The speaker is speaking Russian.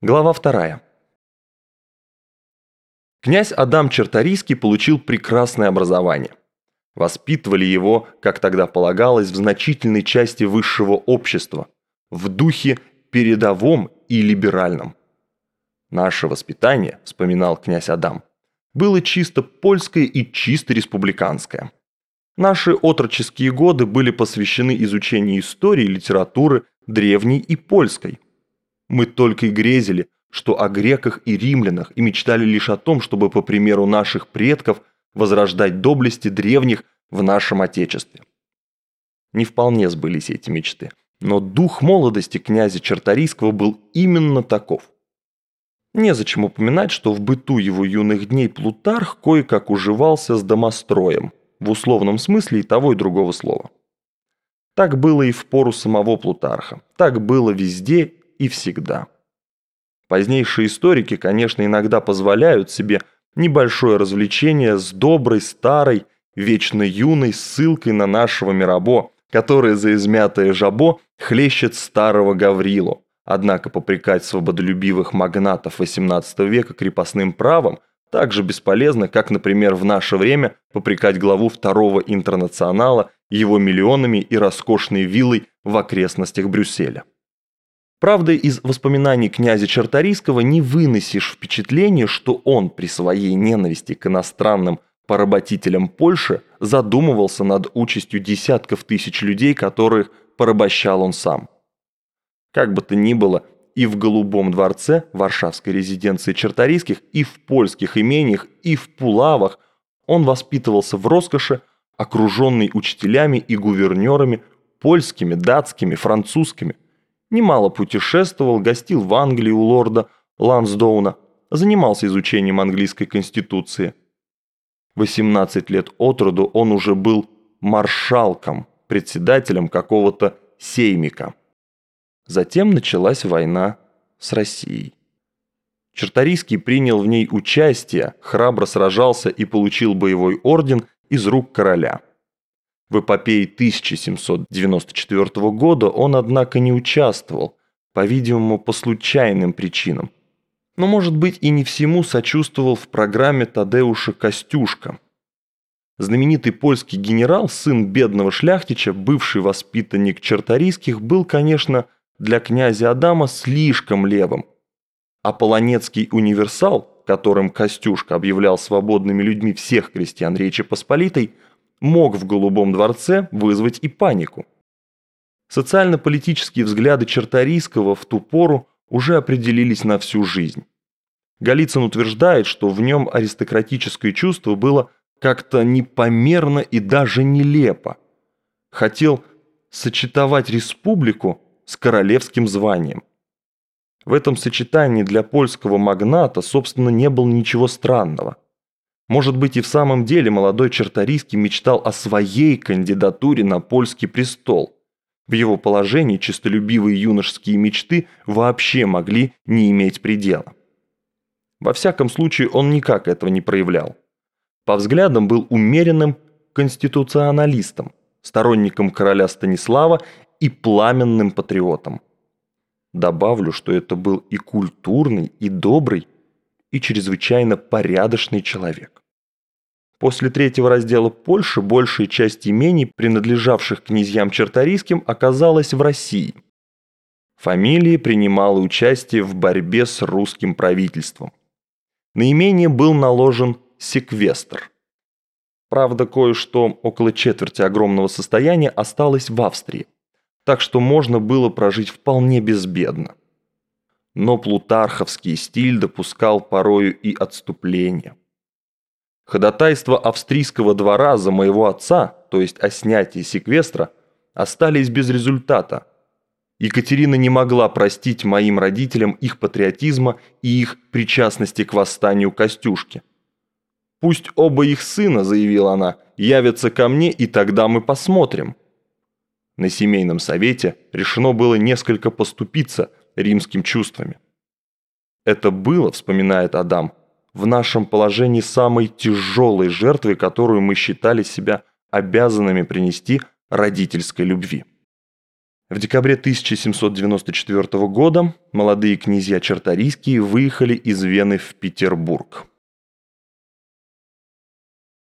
Глава 2. Князь Адам Черторийский получил прекрасное образование. Воспитывали его, как тогда полагалось, в значительной части высшего общества, в духе передовом и либеральном. «Наше воспитание, – вспоминал князь Адам, – было чисто польское и чисто республиканское. Наши отроческие годы были посвящены изучению истории, литературы, древней и польской. Мы только и грезили, что о греках и римлянах, и мечтали лишь о том, чтобы, по примеру наших предков, возрождать доблести древних в нашем Отечестве». Не вполне сбылись эти мечты, но дух молодости князя Черторийского был именно таков. Незачем упоминать, что в быту его юных дней Плутарх кое-как уживался с домостроем, в условном смысле и того и другого слова. Так было и в пору самого Плутарха, так было везде и всегда. Позднейшие историки, конечно, иногда позволяют себе небольшое развлечение с доброй, старой, вечно юной ссылкой на нашего Мирабо, который за измятое жабо хлещет старого Гаврилу. Однако попрекать свободолюбивых магнатов XVIII века крепостным правом так же бесполезно, как, например, в наше время попрекать главу Второго Интернационала его миллионами и роскошной виллой в окрестностях Брюсселя. Правда, из воспоминаний князя Черторийского не выносишь впечатление, что он при своей ненависти к иностранным поработителям Польши задумывался над участью десятков тысяч людей, которых порабощал он сам. Как бы то ни было, и в Голубом дворце, варшавской резиденции Черторийских, и в польских имениях, и в Пулавах он воспитывался в роскоши, окруженный учителями и гувернерами польскими, датскими, французскими. Немало путешествовал, гостил в Англии у лорда Лансдоуна, занимался изучением английской конституции. 18 лет от роду он уже был маршалком, председателем какого-то сеймика. Затем началась война с Россией. Черторийский принял в ней участие, храбро сражался и получил боевой орден из рук короля. В эпопее 1794 года он, однако, не участвовал, по-видимому, по случайным причинам. Но, может быть, и не всему сочувствовал в программе Тадеуша Костюшка. Знаменитый польский генерал, сын бедного шляхтича, бывший воспитанник Черторийских, был, конечно, для князя Адама слишком левым. А Полонецкий универсал, которым Костюшка объявлял свободными людьми всех крестьян Речи Посполитой, мог в Голубом дворце вызвать и панику. Социально-политические взгляды Черторийского в ту пору уже определились на всю жизнь. Голицын утверждает, что в нем аристократическое чувство было как-то непомерно и даже нелепо. Хотел сочетовать республику с королевским званием. В этом сочетании для польского магната, собственно, не было ничего странного. Может быть, и в самом деле молодой Черторийский мечтал о своей кандидатуре на польский престол. В его положении честолюбивые юношеские мечты вообще могли не иметь предела. Во всяком случае, он никак этого не проявлял. По взглядам был умеренным конституционалистом, сторонником короля Станислава и пламенным патриотом. Добавлю, что это был и культурный, и добрый, и чрезвычайно порядочный человек. После третьего раздела Польши большая часть имений, принадлежавших князьям Черторийским, оказалась в России. Фамилия принимала участие в борьбе с русским правительством. На имение был наложен секвестр. Правда, кое-что, около четверти огромного состояния, осталось в Австрии, так что можно было прожить вполне безбедно. Но плутарховский стиль допускал порою и отступление. Ходатайства австрийского двора за моего отца, то есть о снятии секвестра, остались без результата. Екатерина не могла простить моим родителям их патриотизма и их причастности к восстанию Костюшки. «Пусть оба их сына, – заявила она, – явятся ко мне, и тогда мы посмотрим». На семейном совете решено было несколько поступиться римскими чувствами. Это было, вспоминает Адам, в нашем положении самой тяжелой жертвой, которую мы считали себя обязанными принести родительской любви. В декабре 1794 года молодые князья Чарторийские выехали из Вены в Петербург.